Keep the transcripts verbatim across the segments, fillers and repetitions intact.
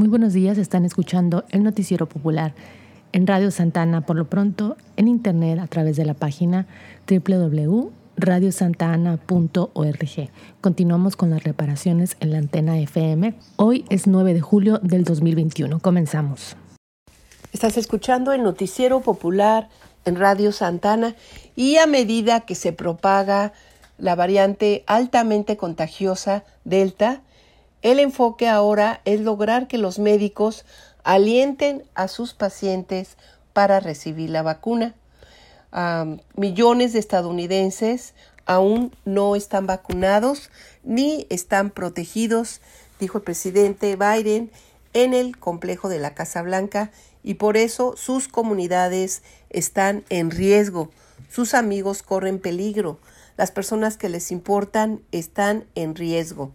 Muy buenos días, están escuchando el Noticiero Popular en Radio Santana, por lo pronto en internet a través de la página doble u doble u doble u punto radio santa ana punto org. Continuamos con las reparaciones en la antena F M. Hoy es nueve de julio del dos mil veintiuno. Comenzamos. Estás escuchando el Noticiero Popular en Radio Santana y a medida que se propaga la variante altamente contagiosa Delta, el enfoque ahora es lograr que los médicos alienten a sus pacientes para recibir la vacuna. Um, millones de estadounidenses aún no están vacunados ni están protegidos, dijo el presidente Biden en el complejo de la Casa Blanca, y por eso sus comunidades están en riesgo, sus amigos corren peligro, las personas que les importan están en riesgo.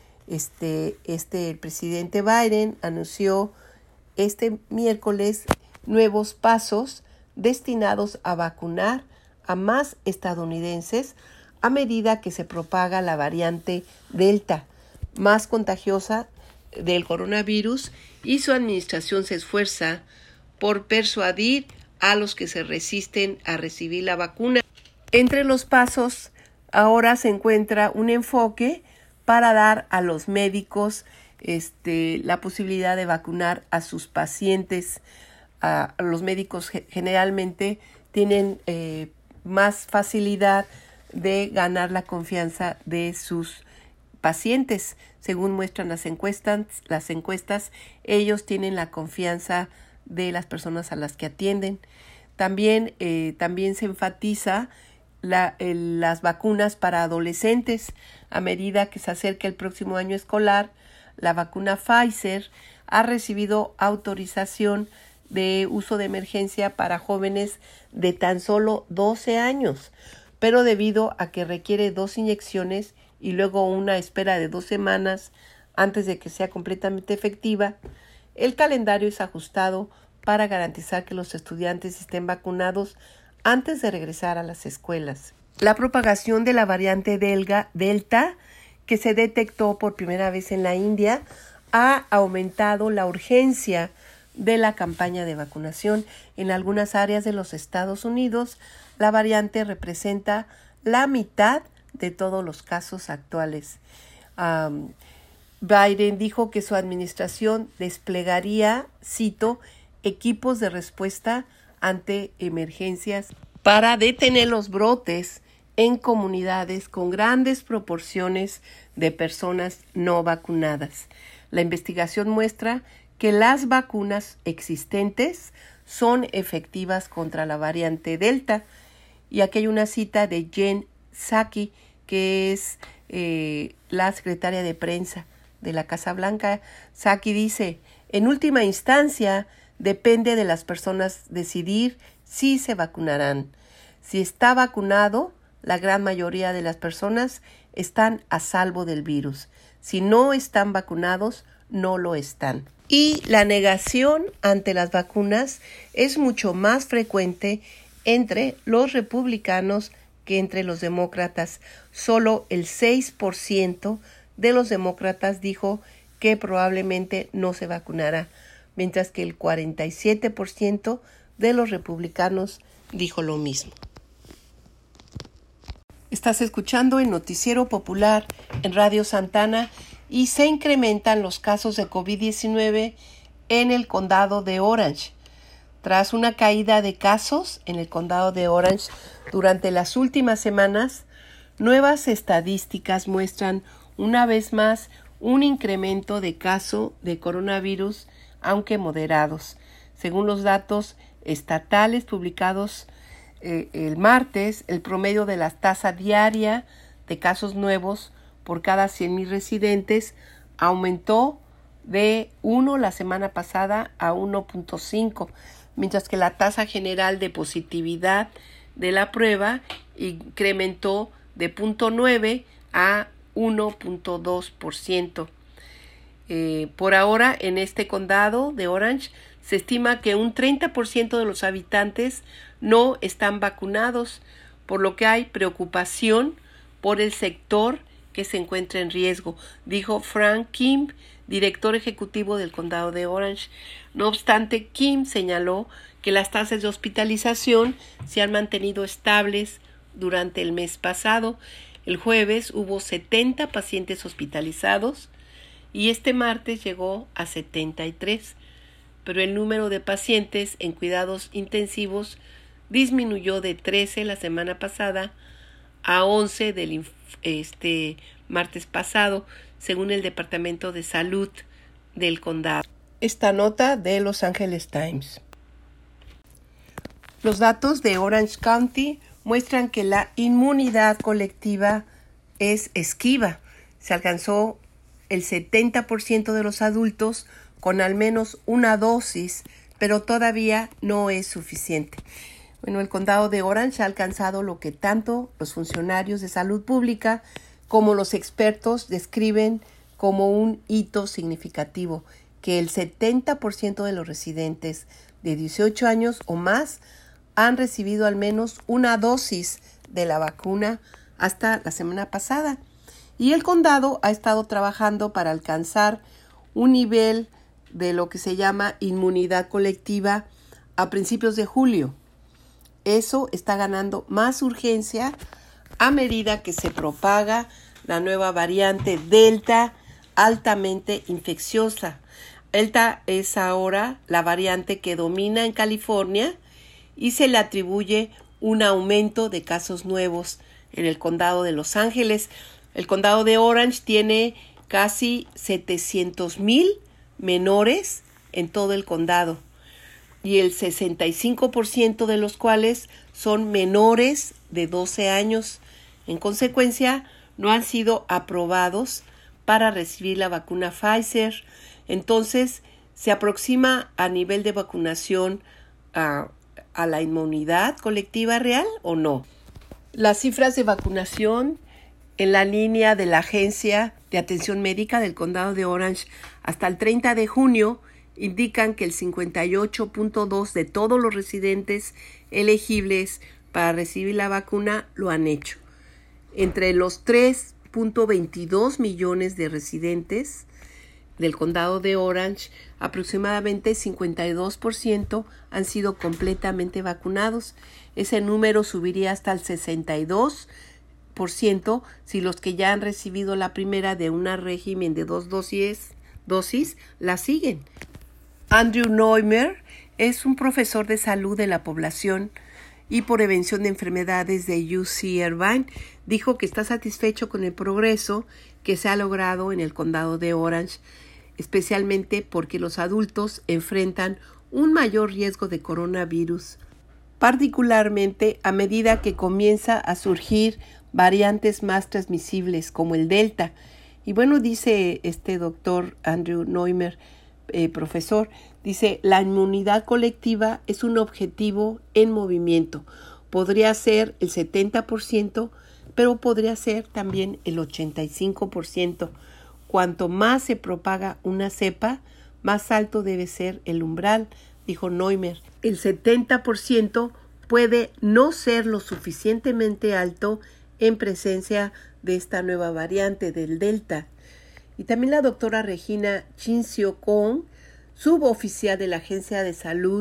Este, este, el presidente Biden anunció este miércoles nuevos pasos destinados a vacunar a más estadounidenses a medida que se propaga la variante Delta, más contagiosa del coronavirus, y su administración se esfuerza por persuadir a los que se resisten a recibir la vacuna. Entre los pasos ahora se encuentra un enfoque para dar a los médicos este, la posibilidad de vacunar a sus pacientes. Uh, los médicos generalmente tienen eh, más facilidad de ganar la confianza de sus pacientes. Según muestran las encuestas, las encuestas, ellos tienen la confianza de las personas a las que atienden. También, eh, también se enfatiza la, el, las vacunas para adolescentes. A medida que se acerca el próximo año escolar, la vacuna Pfizer ha recibido autorización de uso de emergencia para jóvenes de tan solo doce años, pero debido a que requiere dos inyecciones y luego una espera de dos semanas antes de que sea completamente efectiva, el calendario es ajustado para garantizar que los estudiantes estén vacunados antes de regresar a las escuelas. La propagación de la variante Delta, que se detectó por primera vez en la India, ha aumentado la urgencia de la campaña de vacunación. En algunas áreas de los Estados Unidos, la variante representa la mitad de todos los casos actuales. Um, Biden dijo que su administración desplegaría, cito, equipos de respuesta ante emergencias para detener los brotes en comunidades con grandes proporciones de personas no vacunadas. La investigación muestra que las vacunas existentes son efectivas contra la variante Delta. Y aquí hay una cita de Jen Psaki, que es eh, la secretaria de prensa de la Casa Blanca. Psaki dice, en última instancia, depende de las personas decidir si se vacunarán. Si está vacunado, la gran mayoría de las personas están a salvo del virus. Si no están vacunados, no lo están. Y la negación ante las vacunas es mucho más frecuente entre los republicanos que entre los demócratas. Solo el seis por ciento de los demócratas dijo que probablemente no se vacunará, mientras que el cuarenta y siete por ciento de los republicanos dijo lo mismo. Estás escuchando el Noticiero Popular en Radio Santana y se incrementan los casos de covid diecinueve en el condado de Orange. Tras una caída de casos en el condado de Orange durante las últimas semanas, nuevas estadísticas muestran una vez más un incremento de casos de coronavirus, aunque moderados. Según los datos estatales publicados eh, el martes, el promedio de la tasa diaria de casos nuevos por cada cien mil residentes aumentó de uno la semana pasada a uno punto cinco, mientras que la tasa general de positividad de la prueba incrementó de cero punto nueve a uno punto dos por ciento. Eh, por ahora, en este condado de Orange, se estima que un treinta por ciento de los habitantes no están vacunados, por lo que hay preocupación por el sector que se encuentra en riesgo, dijo Frank Kim, director ejecutivo del condado de Orange. No obstante, Kim señaló que las tasas de hospitalización se han mantenido estables durante el mes pasado. El jueves hubo setenta pacientes hospitalizados y este martes llegó a setenta y tres, pero el número de pacientes en cuidados intensivos disminuyó de trece la semana pasada a once del este, martes pasado, según el Departamento de Salud del condado. Esta nota de Los Angeles Times. Los datos de Orange County muestran que la inmunidad colectiva es esquiva. Se alcanzó el setenta por ciento de los adultos con al menos una dosis, pero todavía no es suficiente. Bueno, el condado de Orange ha alcanzado lo que tanto los funcionarios de salud pública como los expertos describen como un hito significativo, que el setenta por ciento de los residentes de dieciocho años o más han recibido al menos una dosis de la vacuna hasta la semana pasada. Y el condado ha estado trabajando para alcanzar un nivel de lo que se llama inmunidad colectiva a principios de julio. Eso está ganando más urgencia a medida que se propaga la nueva variante Delta, altamente infecciosa. Delta es ahora la variante que domina en California y se le atribuye un aumento de casos nuevos en el condado de Los Ángeles. El condado de Orange tiene casi setecientos mil menores en todo el condado y el sesenta y cinco por ciento de los cuales son menores de doce años. En consecuencia, no han sido aprobados para recibir la vacuna Pfizer. Entonces, ¿se aproxima a nivel de vacunación a, a la inmunidad colectiva real o no? Las cifras de vacunación en la línea de la Agencia de Atención Médica del Condado de Orange hasta el treinta de junio indican que el cincuenta y ocho punto dos de todos los residentes elegibles para recibir la vacuna lo han hecho. Entre los tres punto veintidós millones de residentes del condado de Orange, aproximadamente cincuenta y dos por ciento han sido completamente vacunados. Ese número subiría hasta el sesenta y dos por ciento si los que ya han recibido la primera de un régimen de dos dosis, dosis la siguen. Andrew Neumer es un profesor de salud de la población y prevención de enfermedades de U C Irvine. Dijo que está satisfecho con el progreso que se ha logrado en el condado de Orange, especialmente porque los adultos enfrentan un mayor riesgo de coronavirus, particularmente a medida que comienza a surgir variantes más transmisibles como el Delta. Y bueno, dice este doctor Andrew Neumer, eh, profesor, dice, la inmunidad colectiva es un objetivo en movimiento. Podría ser el setenta por ciento, pero podría ser también el ochenta y cinco por ciento. Cuanto más se propaga una cepa, más alto debe ser el umbral, dijo Neumer. El setenta por ciento puede no ser lo suficientemente alto en presencia de esta nueva variante del Delta. Y también la doctora Regina Chincio-Kong, suboficial de la Agencia de Salud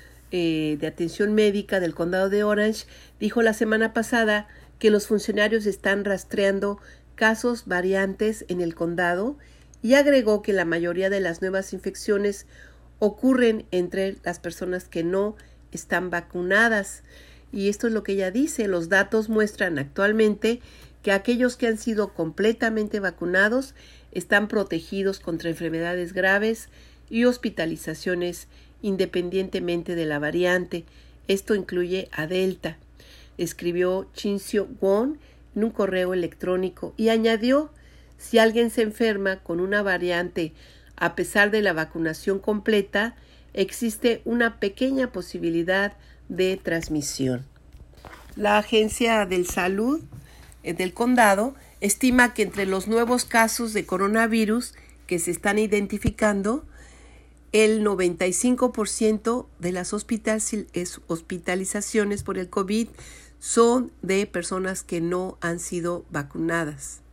eh, de Atención Médica del Condado de Orange, dijo la semana pasada que los funcionarios están rastreando casos variantes en el condado y agregó que la mayoría de las nuevas infecciones ocurren entre las personas que no están vacunadas. Y esto es lo que ella dice. Los datos muestran actualmente que aquellos que han sido completamente vacunados están protegidos contra enfermedades graves y hospitalizaciones independientemente de la variante. Esto incluye a Delta, escribió Chincio Wong en un correo electrónico y añadió, si alguien se enferma con una variante a pesar de la vacunación completa, existe una pequeña posibilidad de transmisión. La Agencia de Salud del Condado estima que entre los nuevos casos de coronavirus que se están identificando, el noventa y cinco por ciento de las hospitalizaciones por el COVID son de personas que no han sido vacunadas.